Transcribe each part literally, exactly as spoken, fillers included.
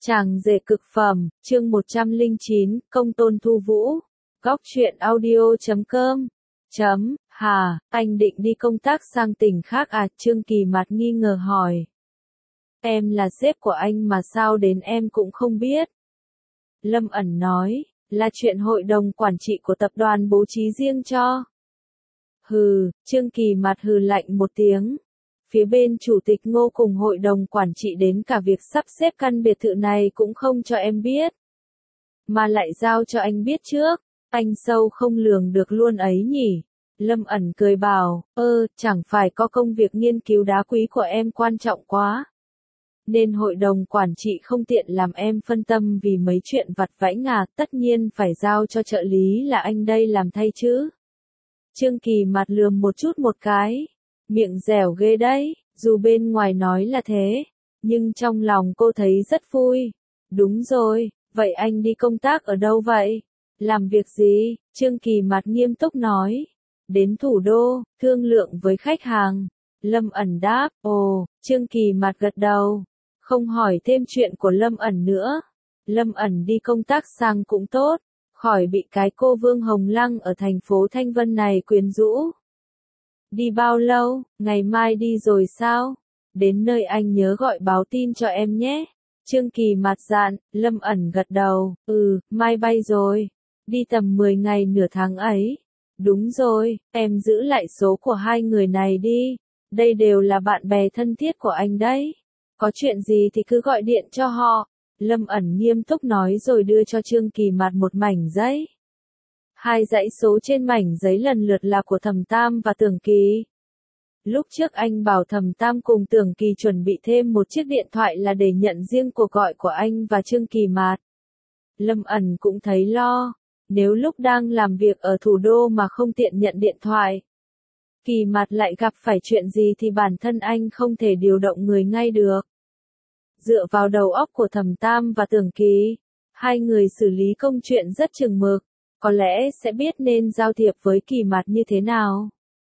Chàng rể cực phẩm, chương một trăm lẻ chín, công tôn Thu Vũ. Góc truyện audio chấm com. Chấm, hà, anh định đi công tác sang tỉnh khác à? Trương Kỳ Mạt nghi ngờ hỏi. Em là sếp của anh mà sao đến em cũng không biết. Lâm ẩn nói, là chuyện hội đồng quản trị của tập đoàn bố trí riêng cho. Hừ, Trương Kỳ Mạt hừ lạnh một tiếng. Phía bên chủ tịch Ngô cùng hội đồng quản trị đến cả việc sắp xếp căn biệt thự này cũng không cho em biết. Mà lại giao cho anh biết trước, anh sâu không lường được luôn ấy nhỉ. Lâm ẩn cười bảo, ơ, chẳng phải có công việc nghiên cứu đá quý của em quan trọng quá. Nên hội đồng quản trị không tiện làm em phân tâm vì mấy chuyện vặt vãnh à, tất nhiên phải giao cho trợ lý là anh đây làm thay chứ. Trương Kỳ Mạt lườm một chút một cái. Miệng dẻo ghê đấy, dù bên ngoài nói là thế, nhưng trong lòng cô thấy rất vui. Đúng rồi, vậy anh đi công tác ở đâu vậy? Làm việc gì? Trương Kỳ Mạt nghiêm túc nói. Đến thủ đô, thương lượng với khách hàng. Lâm ẩn đáp, ồ, Trương Kỳ Mạt gật đầu. Không hỏi thêm chuyện của Lâm ẩn nữa. Lâm ẩn đi công tác sang cũng tốt, khỏi bị cái cô Vương Hồng Lăng ở thành phố Thanh Vân này quyến rũ. Đi bao lâu, ngày mai đi rồi sao? Đến nơi anh nhớ gọi báo tin cho em nhé. Trương Kỳ Mạt dặn, Lâm ẩn gật đầu, ừ, mai bay rồi. Đi tầm mười ngày nửa tháng ấy. Đúng rồi, em giữ lại số của hai người này đi. Đây đều là bạn bè thân thiết của anh đấy. Có chuyện gì thì cứ gọi điện cho họ. Lâm ẩn nghiêm túc nói rồi đưa cho Trương Kỳ Mạt một mảnh giấy. Hai dãy số trên mảnh giấy lần lượt là của Thẩm Tam và Tưởng Kỳ. Lúc trước anh bảo Thẩm Tam cùng Tưởng Kỳ chuẩn bị thêm một chiếc điện thoại là để nhận riêng cuộc gọi của anh và Trương Kỳ Mạt. Lâm ẩn cũng thấy lo, nếu lúc đang làm việc ở thủ đô mà không tiện nhận điện thoại. Kỳ Mạt lại gặp phải chuyện gì thì bản thân anh không thể điều động người ngay được. Dựa vào đầu óc của Thẩm Tam và Tưởng Kỳ, hai người xử lý công chuyện rất chừng mực. Có lẽ sẽ biết nên giao thiệp với Kỳ Mạt như thế nào.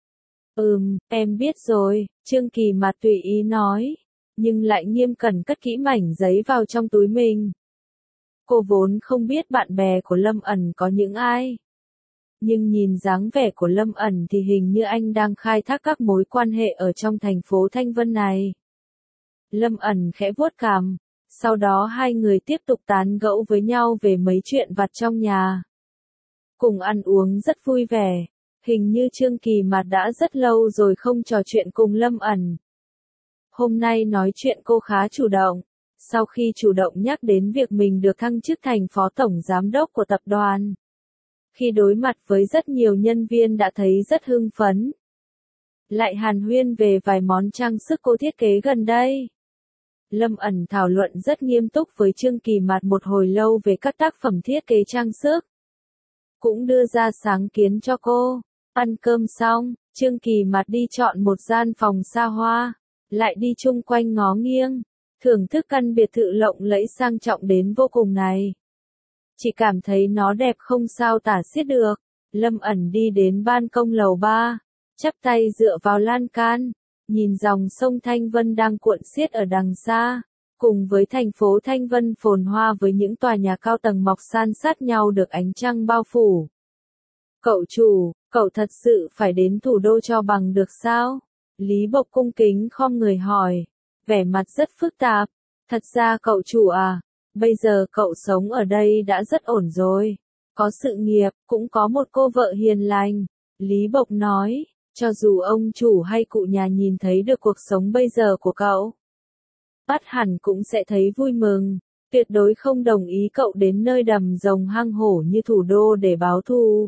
Ừm, em biết rồi, Trương Kỳ Mạt tùy ý nói, nhưng lại nghiêm cẩn cất kỹ mảnh giấy vào trong túi mình. Cô vốn không biết bạn bè của Lâm ẩn có những ai. Nhưng nhìn dáng vẻ của Lâm ẩn thì hình như anh đang khai thác các mối quan hệ ở trong thành phố Thanh Vân này. Lâm ẩn khẽ vuốt cằm, sau đó hai người tiếp tục tán gẫu với nhau về mấy chuyện vặt trong nhà. Cùng ăn uống rất vui vẻ, hình như Trương Kỳ Mạt đã rất lâu rồi không trò chuyện cùng Lâm ẩn. Hôm nay nói chuyện cô khá chủ động, sau khi chủ động nhắc đến việc mình được thăng chức thành phó tổng giám đốc của tập đoàn. Khi đối mặt với rất nhiều nhân viên đã thấy rất hưng phấn. Lại hàn huyên về vài món trang sức cô thiết kế gần đây. Lâm ẩn thảo luận rất nghiêm túc với Trương Kỳ Mạt một hồi lâu về các tác phẩm thiết kế trang sức. Cũng đưa ra sáng kiến cho cô. Ăn cơm xong, Trương Kỳ Mạt đi chọn một gian phòng xa hoa, lại đi chung quanh ngó nghiêng, thưởng thức căn biệt thự lộng lẫy sang trọng đến vô cùng này. Chỉ cảm thấy nó đẹp không sao tả xiết được. Lâm ẩn đi đến ban công lầu ba, chắp tay dựa vào lan can, nhìn dòng sông Thanh Vân đang cuộn xiết ở đằng xa. Cùng với thành phố Thanh Vân phồn hoa với những tòa nhà cao tầng mọc san sát nhau được ánh trăng bao phủ. Cậu chủ, cậu thật sự phải đến thủ đô cho bằng được sao? Lý Bộc cung kính khom người hỏi, vẻ mặt rất phức tạp. Thật ra cậu chủ à, bây giờ cậu sống ở đây đã rất ổn rồi. Có sự nghiệp, cũng có một cô vợ hiền lành. Lý Bộc nói, cho dù ông chủ hay cụ nhà nhìn thấy được cuộc sống bây giờ của cậu, bắt hẳn cũng sẽ thấy vui mừng, tuyệt đối không đồng ý cậu đến nơi đầm rồng hang hổ như thủ đô để báo thù.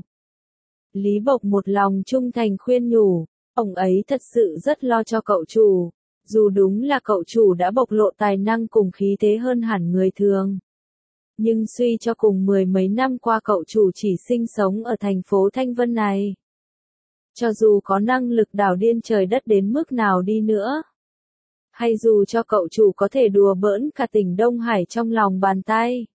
Lý Bộc một lòng trung thành khuyên nhủ, ông ấy thật sự rất lo cho cậu chủ, dù đúng là cậu chủ đã bộc lộ tài năng cùng khí thế hơn hẳn người thường. Nhưng suy cho cùng mười mấy năm qua cậu chủ chỉ sinh sống ở thành phố Thanh Vân này. Cho dù có năng lực đảo điên trời đất đến mức nào đi nữa, hay dù cho cậu chủ có thể đùa bỡn cả tỉnh Đông Hải trong lòng bàn tay.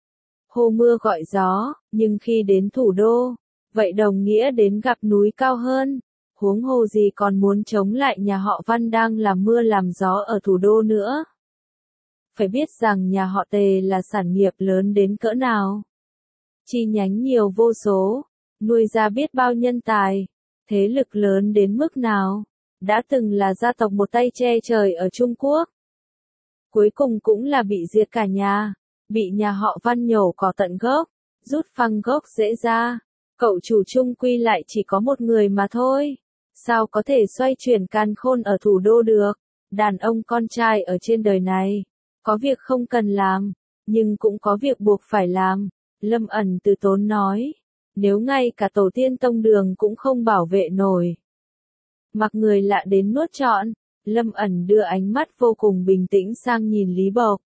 Hô mưa gọi gió, nhưng khi đến thủ đô, vậy đồng nghĩa đến gặp núi cao hơn. Huống hồ gì còn muốn chống lại nhà họ Văn đang làm mưa làm gió ở thủ đô nữa. phải biết rằng nhà họ Tề là sản nghiệp lớn đến cỡ nào. Chi nhánh nhiều vô số, nuôi ra biết bao nhân tài, thế lực lớn đến mức nào, đã từng là gia tộc một tay che trời ở Trung Quốc. Cuối cùng cũng là bị diệt cả nhà, bị nhà họ Văn nhổ cỏ tận gốc, rút phăng gốc rễ ra. Cậu chủ chung quy lại chỉ có một người mà thôi. Sao có thể xoay chuyển càn khôn ở thủ đô được? Đàn ông con trai ở trên đời này, có việc không cần làm, nhưng cũng có việc buộc phải làm. Lâm Ẩn từ tốn nói, nếu ngay cả tổ tiên tông đường cũng không bảo vệ nổi. Mặc người lạ đến nuốt trọn, Lâm Ẩn đưa ánh mắt vô cùng bình tĩnh sang nhìn Lý Bộc.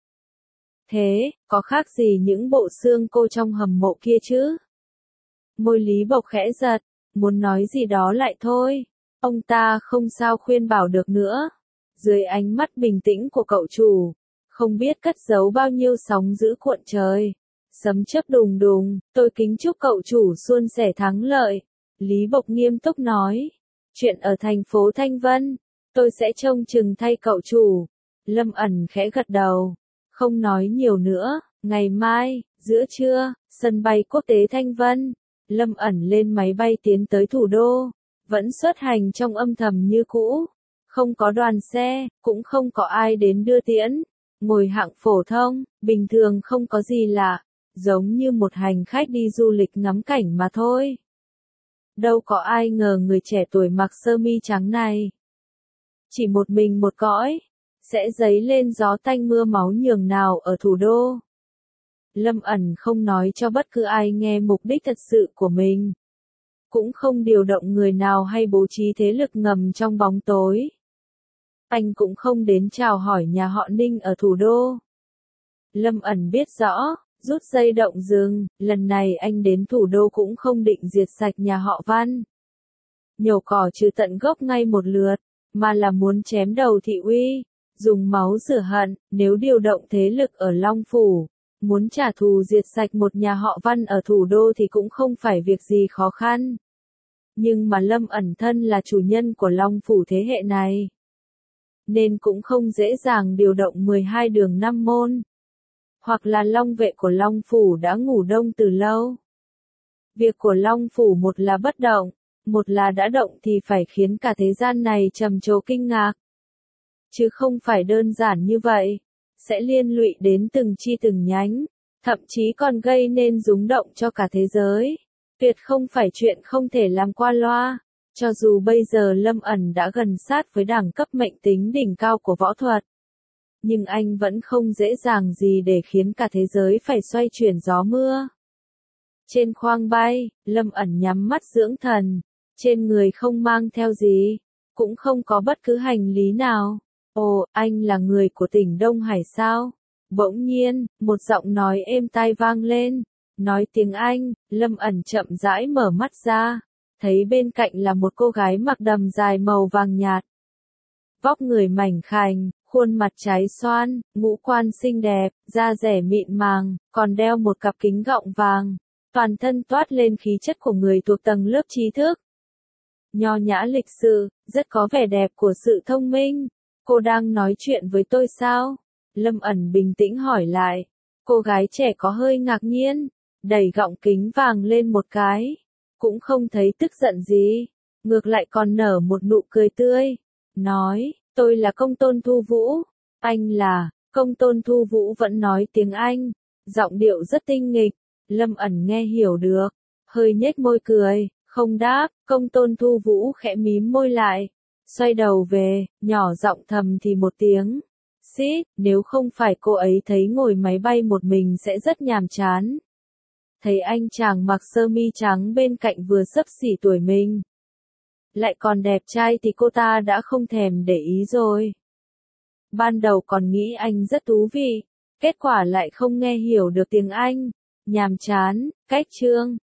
Thế, có khác gì những bộ xương cô trong hầm mộ kia chứ? Môi Lý Bộc khẽ giật, muốn nói gì đó lại thôi. Ông ta không sao khuyên bảo được nữa. Dưới ánh mắt bình tĩnh của cậu chủ, không biết cất giấu bao nhiêu sóng dữ cuộn trời. Sấm chớp đùng đùng, tôi kính chúc cậu chủ suôn sẻ thắng lợi. Lý Bộc nghiêm túc nói. Chuyện ở thành phố Thanh Vân, tôi sẽ trông chừng thay cậu chủ. Lâm Ẩn khẽ gật đầu, không nói nhiều nữa. Ngày mai, giữa trưa, sân bay quốc tế Thanh Vân, Lâm Ẩn lên máy bay tiến tới thủ đô, vẫn xuất hành trong âm thầm như cũ. Không có đoàn xe, cũng không có ai đến đưa tiễn. Ngồi hạng phổ thông, bình thường không có gì lạ, giống như một hành khách đi du lịch ngắm cảnh mà thôi. Đâu có ai ngờ người trẻ tuổi mặc sơ mi trắng này, chỉ một mình một cõi, sẽ dấy lên gió tanh mưa máu nhường nào ở thủ đô. Lâm Ẩn không nói cho bất cứ ai nghe mục đích thật sự của mình. Cũng không điều động người nào hay bố trí thế lực ngầm trong bóng tối. Anh cũng không đến chào hỏi nhà họ Ninh ở thủ đô. Lâm Ẩn biết rõ, rút dây động rừng, lần này anh đến thủ đô cũng không định diệt sạch nhà họ Văn. Nhổ cỏ trừ tận gốc ngay một lượt, mà là muốn chém đầu thị uy, dùng máu rửa hận. Nếu điều động thế lực ở Long Phủ, muốn trả thù diệt sạch một nhà họ Văn ở thủ đô thì cũng không phải việc gì khó khăn. Nhưng mà Lâm Ẩn thân là chủ nhân của Long Phủ thế hệ này, nên cũng không dễ dàng điều động mười hai đường năm môn. Hoặc là Long vệ của Long Phủ đã ngủ đông từ lâu. Việc của Long Phủ một là bất động, một là đã động thì phải khiến cả thế gian này trầm trồ kinh ngạc. Chứ không phải đơn giản như vậy, sẽ liên lụy đến từng chi từng nhánh, thậm chí còn gây nên rúng động cho cả thế giới. Tuyệt không phải chuyện không thể làm qua loa. Cho dù bây giờ Lâm Ẩn đã gần sát với đẳng cấp mệnh tính đỉnh cao của võ thuật, nhưng anh vẫn không dễ dàng gì để khiến cả thế giới phải xoay chuyển gió mưa. Trên khoang bay, Lâm Ẩn nhắm mắt dưỡng thần, trên người không mang theo gì, cũng không có bất cứ hành lý nào. Ồ, anh là người của tỉnh Đông Hải sao? Bỗng nhiên, một giọng nói êm tai vang lên, nói tiếng Anh. Lâm Ẩn chậm rãi mở mắt ra, thấy bên cạnh là một cô gái mặc đầm dài màu vàng nhạt. Vóc người mảnh khảnh, khuôn mặt trái xoan, ngũ quan xinh đẹp, da dẻ mịn màng, còn đeo một cặp kính gọng vàng. Toàn thân toát lên khí chất của người thuộc tầng lớp trí thức. Nho nhã lịch sự, rất có vẻ đẹp của sự thông minh. Cô đang nói chuyện với tôi sao? Lâm Ẩn bình tĩnh hỏi lại. Cô gái trẻ có hơi ngạc nhiên, đẩy gọng kính vàng lên một cái. Cũng không thấy tức giận gì, ngược lại còn nở một nụ cười tươi. Nói, tôi là Công Tôn Thu Vũ. Anh là, Công Tôn Thu Vũ vẫn nói tiếng Anh, giọng điệu rất tinh nghịch. Lâm Ẩn nghe hiểu được, hơi nhếch môi cười, không đáp. Công Tôn Thu Vũ khẽ mím môi lại, xoay đầu về, nhỏ giọng thầm thì một tiếng. Xít, nếu không phải cô ấy thấy ngồi máy bay một mình sẽ rất nhàm chán. Thấy anh chàng mặc sơ mi trắng bên cạnh vừa xấp xỉ tuổi mình, lại còn đẹp trai thì cô ta đã không thèm để ý rồi. Ban đầu còn nghĩ anh rất thú vị, kết quả lại không nghe hiểu được tiếng Anh. Nhàm chán, cách chương.